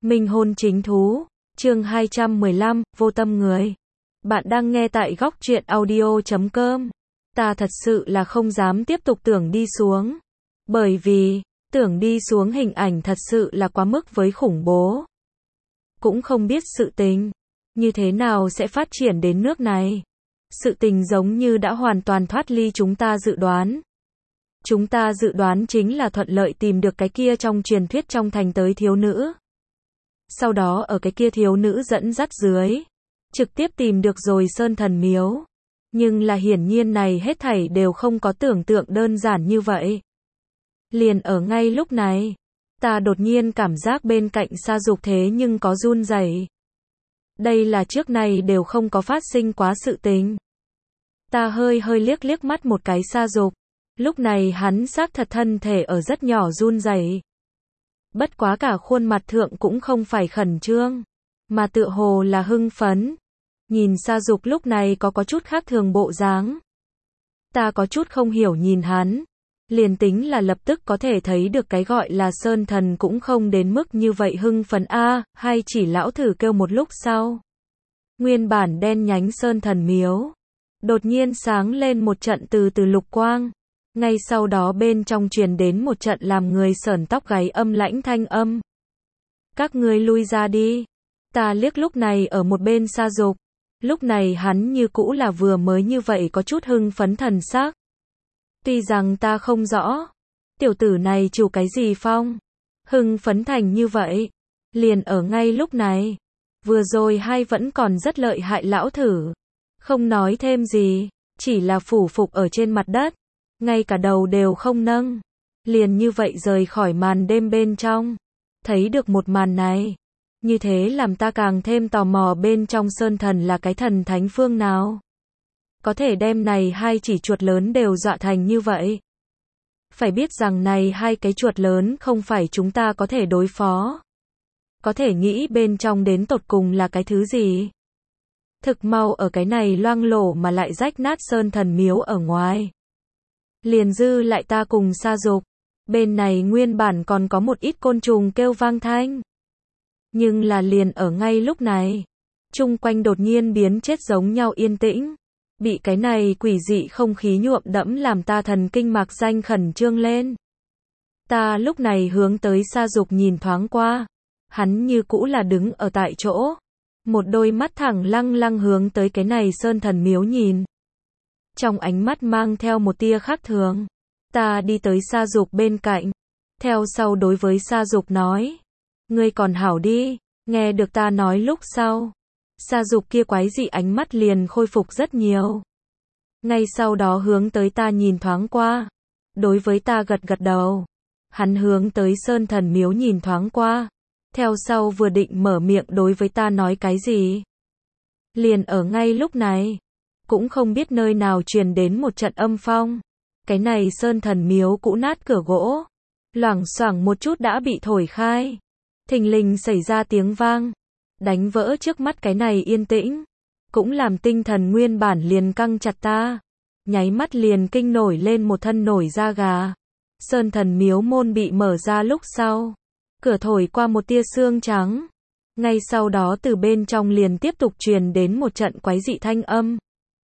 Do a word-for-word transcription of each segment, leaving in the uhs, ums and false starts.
Minh hôn chính thú, chương hai trăm mười lăm, vô tâm người. Bạn đang nghe tại góc truyện audio chấm com. Ta thật sự là không dám tiếp tục tưởng đi xuống. Bởi vì, tưởng đi xuống hình ảnh thật sự là quá mức với khủng bố. Cũng không biết sự tình, như thế nào sẽ phát triển đến nước này. Sự tình giống như đã hoàn toàn thoát ly chúng ta dự đoán. Chúng ta dự đoán chính là thuận lợi tìm được cái kia trong truyền thuyết trong thành tới thiếu nữ. Sau đó ở cái kia thiếu nữ dẫn dắt dưới, trực tiếp tìm được rồi Sơn Thần Miếu. Nhưng là hiển nhiên này hết thảy đều không có tưởng tượng đơn giản như vậy. Liền ở ngay lúc này, ta đột nhiên cảm giác bên cạnh Sa Dục thế nhưng có run rẩy. Đây là trước này đều không có phát sinh quá sự tình. Ta hơi hơi liếc liếc mắt một cái Sa Dục. Lúc này hắn xác thật thân thể ở rất nhỏ run rẩy. Bất quá cả khuôn mặt thượng cũng không phải khẩn trương, mà tựa hồ là hưng phấn. Nhìn Sa Dục lúc này có có chút khác thường bộ dáng. Ta có chút không hiểu nhìn hắn. Liền tính là lập tức có thể thấy được cái gọi là Sơn Thần cũng không đến mức như vậy hưng phấn a, hay chỉ lão thử kêu một lúc sau. Nguyên bản đen nhánh Sơn Thần Miếu đột nhiên sáng lên một trận từ từ lục quang. Ngay sau đó bên trong truyền đến một trận làm người sởn tóc gáy âm lãnh thanh âm. Các ngươi lui ra đi. Ta liếc lúc này ở một bên Sa Dục. Lúc này hắn như cũ là vừa mới như vậy có chút hưng phấn thần sắc. Tuy rằng ta không rõ, tiểu tử này chủ cái gì phong, hưng phấn thành như vậy. Liền ở ngay lúc này, vừa rồi hay vẫn còn rất lợi hại lão thử. Không nói thêm gì, chỉ là phủ phục ở trên mặt đất. Ngay cả đầu đều không nâng. Liền như vậy rời khỏi màn đêm bên trong. Thấy được một màn này. Như thế làm ta càng thêm tò mò bên trong Sơn Thần là cái thần thánh phương nào. Có thể đem này hai chỉ chuột lớn đều dọa thành như vậy. Phải biết rằng này hai cái chuột lớn không phải chúng ta có thể đối phó. Có thể nghĩ bên trong đến tột cùng là cái thứ gì. Thực mau ở cái này loang lổ mà lại rách nát Sơn Thần Miếu ở ngoài. Liền dư lại ta cùng Sa Dục. Bên này nguyên bản còn có một ít côn trùng kêu vang thanh. Nhưng là liền ở ngay lúc này, chung quanh đột nhiên biến chết giống nhau yên tĩnh. Bị cái này quỷ dị không khí nhuộm đẫm làm ta thần kinh mạc danh khẩn trương lên. Ta lúc này hướng tới Sa Dục nhìn thoáng qua. Hắn như cũ là đứng ở tại chỗ. Một đôi mắt thẳng lăng lăng hướng tới cái này Sơn Thần Miếu nhìn. Trong ánh mắt mang theo một tia khác thường. Ta đi tới Sa Dục bên cạnh. Theo sau đối với Sa Dục nói. Ngươi còn hảo đi. Nghe được ta nói lúc sau. Sa Dục kia quái dị ánh mắt liền khôi phục rất nhiều. Ngay sau đó hướng tới ta nhìn thoáng qua. Đối với ta gật gật đầu. Hắn hướng tới Sơn Thần Miếu nhìn thoáng qua. Theo sau vừa định mở miệng đối với ta nói cái gì. Liền ở ngay lúc này. Cũng không biết nơi nào truyền đến một trận âm phong. Cái này Sơn Thần Miếu cũ nát cửa gỗ. Loảng xoảng một chút đã bị thổi khai. Thình lình xảy ra tiếng vang. Đánh vỡ trước mắt cái này yên tĩnh. Cũng làm tinh thần nguyên bản liền căng chặt ta. Nháy mắt liền kinh nổi lên một thân nổi da gà. Sơn Thần Miếu môn bị mở ra lúc sau. Cửa thổi qua một tia sương trắng. Ngay sau đó từ bên trong liền tiếp tục truyền đến một trận quái dị thanh âm.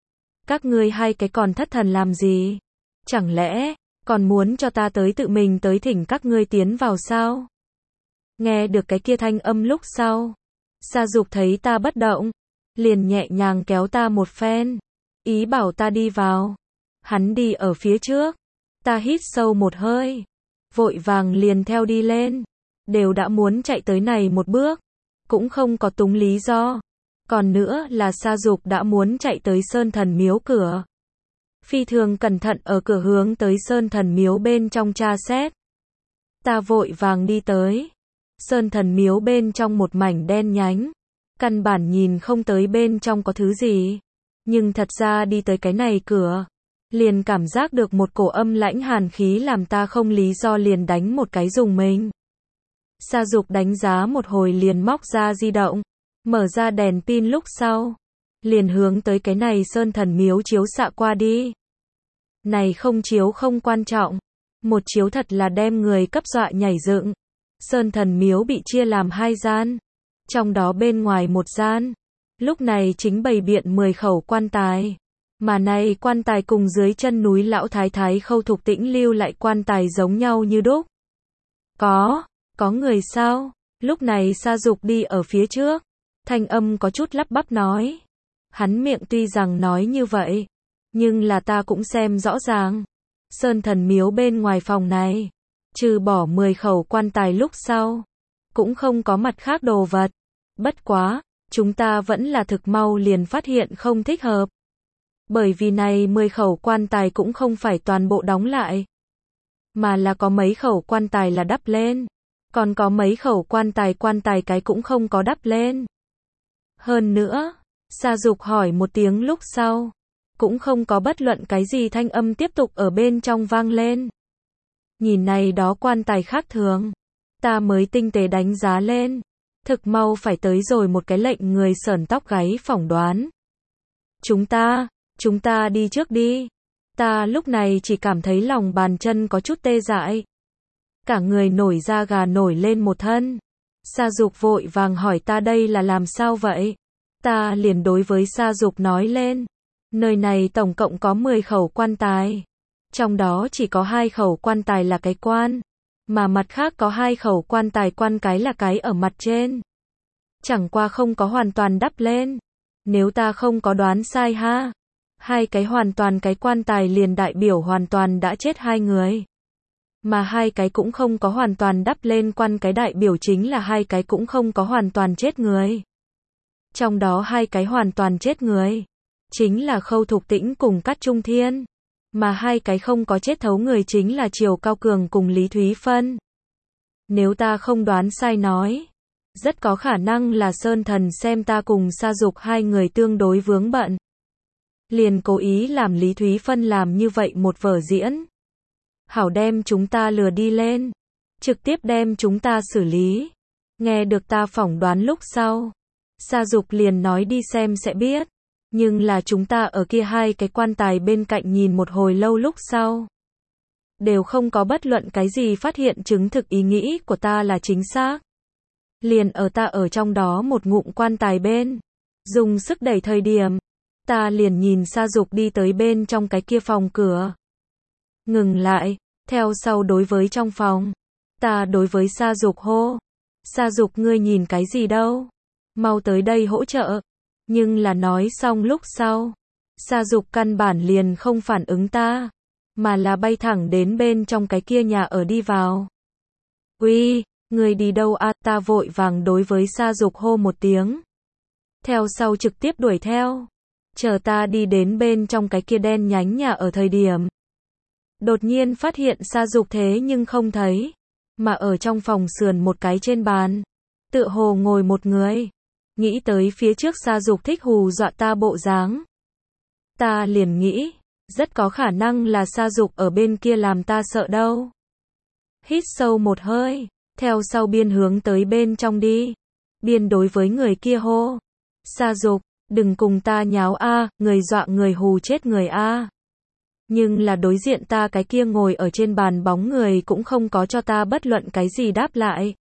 Các ngươi hai cái còn thất thần làm gì? Chẳng lẽ, còn muốn cho ta tới tự mình tới thỉnh các ngươi tiến vào sao? Nghe được cái kia thanh âm lúc sau. Sa Dục thấy ta bất động. Liền nhẹ nhàng kéo ta một phen. Ý bảo ta đi vào. Hắn đi ở phía trước. Ta hít sâu một hơi. Vội vàng liền theo đi lên. Đều đã muốn chạy tới này một bước. Cũng không có túng lý do. Còn nữa là Sa Dục đã muốn chạy tới Sơn Thần Miếu cửa. Phi thường cẩn thận ở cửa hướng tới Sơn Thần Miếu bên trong tra xét. Ta vội vàng đi tới. Sơn Thần Miếu bên trong một mảnh đen nhánh. Căn bản nhìn không tới bên trong có thứ gì. Nhưng thật ra đi tới cái này cửa. Liền cảm giác được một cổ âm lãnh hàn khí làm ta không lý do liền đánh một cái dùng mình. Sa Dục đánh giá một hồi liền móc ra di động. Mở ra đèn pin lúc sau. Liền hướng tới cái này Sơn Thần Miếu chiếu xạ qua đi. Này không chiếu không quan trọng. Một chiếu thật là đem người cấp dọa nhảy dựng. Sơn Thần Miếu bị chia làm hai gian, trong đó bên ngoài một gian, lúc này chính bày biện mười khẩu quan tài. Mà này quan tài cùng dưới chân núi Lão Thái Thái Khâu Thục Tĩnh lưu lại quan tài giống nhau như đúc. Có, có người sao? Lúc này Sa Dục đi ở phía trước, thanh âm có chút lắp bắp nói. Hắn miệng tuy rằng nói như vậy, nhưng là ta cũng xem rõ ràng. Sơn Thần Miếu bên ngoài phòng này, trừ bỏ mười khẩu quan tài lúc sau, cũng không có mặt khác đồ vật. Bất quá, chúng ta vẫn là thực mau liền phát hiện không thích hợp. Bởi vì này mười khẩu quan tài cũng không phải toàn bộ đóng lại, mà là có mấy khẩu quan tài là đắp lên, còn có mấy khẩu quan tài quan tài cái cũng không có đắp lên. Hơn nữa, Sa Dục hỏi một tiếng lúc sau, cũng không có bất luận cái gì thanh âm tiếp tục ở bên trong vang lên. Nhìn này đó quan tài khác thường, ta mới tinh tế đánh giá lên, thực mau phải tới rồi một cái lệnh người sởn tóc gáy phỏng đoán. Chúng ta, chúng ta đi trước đi. Ta lúc này chỉ cảm thấy lòng bàn chân có chút tê dại. Cả người nổi da gà nổi lên một thân. Sa Dục vội vàng hỏi ta đây là làm sao vậy? Ta liền đối với Sa Dục nói lên. Nơi này tổng cộng có mười khẩu quan tài. Trong đó chỉ có hai khẩu quan tài là cái quan. Mà mặt khác có hai khẩu quan tài quan cái là cái ở mặt trên. Chẳng qua không có hoàn toàn đắp lên. Nếu ta không có đoán sai ha. Hai cái hoàn toàn cái quan tài liền đại biểu hoàn toàn đã chết hai người. Mà hai cái cũng không có hoàn toàn đắp lên quan cái đại biểu chính là hai cái cũng không có hoàn toàn chết người. Trong đó hai cái hoàn toàn chết người, chính là Khâu Thục Tĩnh cùng Cát Trung Thiên. Mà hai cái không có chết thấu người chính là Triều Cao Cường cùng Lý Thúy Phân. Nếu ta không đoán sai nói, rất có khả năng là Sơn Thần xem ta cùng Sa Dục hai người tương đối vướng bận, liền cố ý làm Lý Thúy Phân làm như vậy một vở diễn. Hảo đem chúng ta lừa đi lên, trực tiếp đem chúng ta xử lý. Nghe được ta phỏng đoán lúc sau, Sa Dục liền nói đi xem sẽ biết. Nhưng là chúng ta ở kia hai cái quan tài bên cạnh nhìn một hồi lâu lúc sau, đều không có bất luận cái gì phát hiện chứng thực ý nghĩ của ta là chính xác. Liền ở ta ở trong đó một ngụm quan tài bên, dùng sức đẩy thời điểm, ta liền nhìn Sa Dục đi tới bên trong cái kia phòng cửa. Ngừng lại, theo sau đối với trong phòng, ta đối với Sa Dục hô. Sa Dục ngươi nhìn cái gì đâu? Mau tới đây hỗ trợ. Nhưng là nói xong lúc sau, Sa Dục căn bản liền không phản ứng ta, mà là bay thẳng đến bên trong cái kia nhà ở đi vào. Uy, người đi đâu à? Ta vội vàng đối với Sa Dục hô một tiếng. Theo sau trực tiếp đuổi theo. Chờ ta đi đến bên trong cái kia đen nhánh nhà ở thời điểm, đột nhiên phát hiện Sa Dục thế nhưng không thấy, mà ở trong phòng sườn một cái trên bàn, tựa hồ ngồi một người. Nghĩ tới phía trước Sa Dục thích hù dọa ta bộ dáng, ta liền nghĩ, rất có khả năng là Sa Dục ở bên kia làm ta sợ đâu. Hít sâu một hơi, theo sau biên hướng tới bên trong đi, biên đối với người kia hô. Sa Dục, đừng cùng ta nháo a, người dọa người hù chết người a. Nhưng là đối diện ta cái kia ngồi ở trên bàn bóng người cũng không có cho ta bất luận cái gì đáp lại.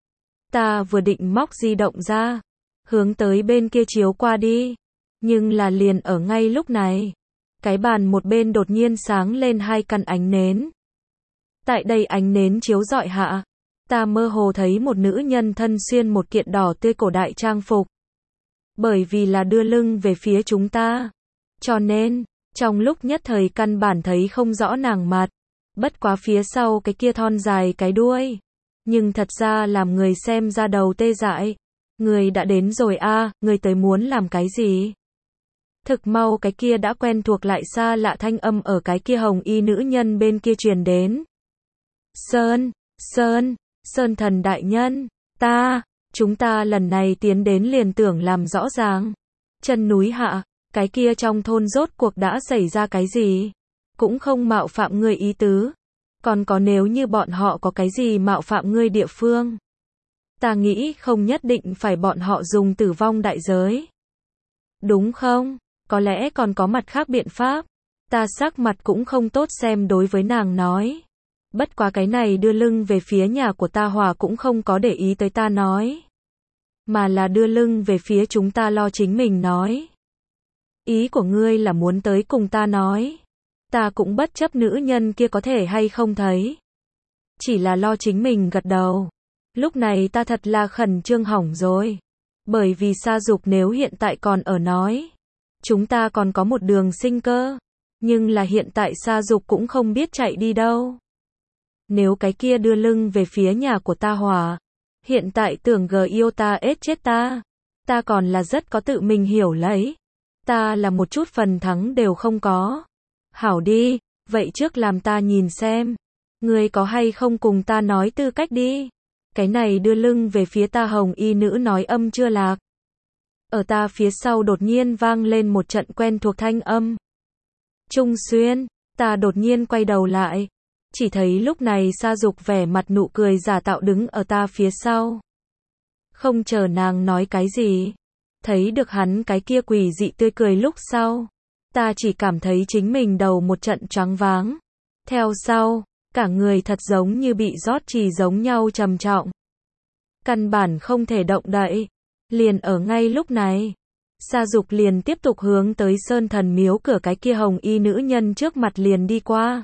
Ta vừa định móc di động ra, hướng tới bên kia chiếu qua đi, nhưng là liền ở ngay lúc này, cái bàn một bên đột nhiên sáng lên hai căn ánh nến. Tại đây ánh nến chiếu rọi hạ, ta mơ hồ thấy một nữ nhân thân xuyên một kiện đỏ tươi cổ đại trang phục. Bởi vì là đưa lưng về phía chúng ta, cho nên, trong lúc nhất thời căn bản thấy không rõ nàng mặt, bất quá phía sau cái kia thon dài cái đuôi, nhưng thật ra làm người xem ra đầu tê dại. Người đã đến rồi a, à, người tới muốn làm cái gì? Thực mau cái kia đã quen thuộc lại xa lạ thanh âm ở cái kia hồng y nữ nhân bên kia truyền đến. Sơn, Sơn, Sơn Thần đại nhân, ta, chúng ta lần này tiến đến liền tưởng làm rõ ràng. Chân núi hạ, cái kia trong thôn rốt cuộc đã xảy ra cái gì? Cũng không mạo phạm ngươi ý tứ. Còn có nếu như bọn họ có cái gì mạo phạm ngươi địa phương, ta nghĩ không nhất định phải bọn họ dùng tử vong đại giới. Đúng không? Có lẽ còn có mặt khác biện pháp. Ta sắc mặt cũng không tốt xem đối với nàng nói. Bất quá cái này đưa lưng về phía nhà của ta Hòa cũng không có để ý tới ta nói. Mà là đưa lưng về phía chúng ta lo chính mình nói. Ý của ngươi là muốn tới cùng ta nói. Ta cũng bất chấp nữ nhân kia có thể hay không thấy. Chỉ là lo chính mình gật đầu. Lúc này ta thật là khẩn trương hỏng rồi. Bởi vì Sa Dục nếu hiện tại còn ở nói. Chúng ta còn có một đường sinh cơ. Nhưng là hiện tại Sa Dục cũng không biết chạy đi đâu. Nếu cái kia đưa lưng về phía nhà của ta Hòa. Hiện tại tưởng gờ yêu ta ết chết ta. Ta còn là rất có tự mình hiểu lấy. Ta là một chút phần thắng đều không có. Hảo đi, vậy trước làm ta nhìn xem. Ngươi có hay không cùng ta nói tư cách đi. Cái này đưa lưng về phía ta hồng y nữ nói âm chưa lạc. Ở ta phía sau đột nhiên vang lên một trận quen thuộc thanh âm. Trung Xuyên, ta đột nhiên quay đầu lại. Chỉ thấy lúc này Sa Dục vẻ mặt nụ cười giả tạo đứng ở ta phía sau. Không chờ nàng nói cái gì. Thấy được hắn cái kia quỷ dị tươi cười lúc sau. Ta chỉ cảm thấy chính mình đầu một trận choáng váng. Theo sau, cả người thật giống như bị rót trì giống nhau trầm trọng. Căn bản không thể động đậy. Liền ở ngay lúc này. Sa Dục liền tiếp tục hướng tới Sơn Thần Miếu cửa cái kia hồng y nữ nhân trước mặt liền đi qua.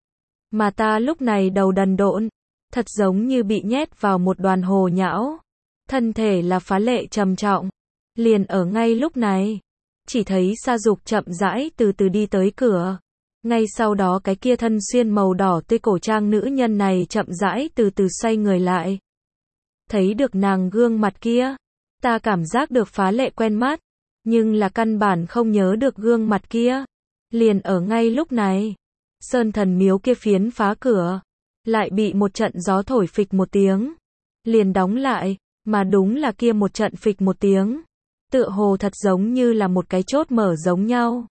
Mà ta lúc này đầu đần độn. Thật giống như bị nhét vào một đoàn hồ nhão. Thân thể là phá lệ trầm trọng. Liền ở ngay lúc này. Chỉ thấy Sa Dục chậm rãi từ từ đi tới cửa. Ngay sau đó cái kia thân xuyên màu đỏ tươi cổ trang nữ nhân này chậm rãi từ từ xoay người lại. Thấy được nàng gương mặt kia. Ta cảm giác được phá lệ quen mắt. Nhưng là căn bản không nhớ được gương mặt kia. Liền ở ngay lúc này. Sơn Thần Miếu kia phiến phá cửa. Lại bị một trận gió thổi phịch một tiếng. Liền đóng lại. Mà đúng là kia một trận phịch một tiếng. Tựa hồ thật giống như là một cái chốt mở giống nhau.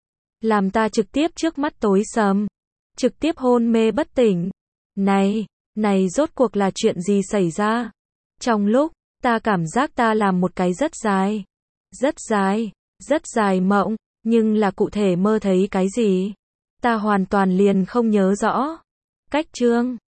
Làm ta trực tiếp trước mắt tối sầm. Trực tiếp hôn mê bất tỉnh. Này, này rốt cuộc là chuyện gì xảy ra? Trong lúc, ta cảm giác ta làm một cái rất dài. Rất dài, rất dài mộng. Nhưng là cụ thể mơ thấy cái gì? Ta hoàn toàn liền không nhớ rõ. Cách chương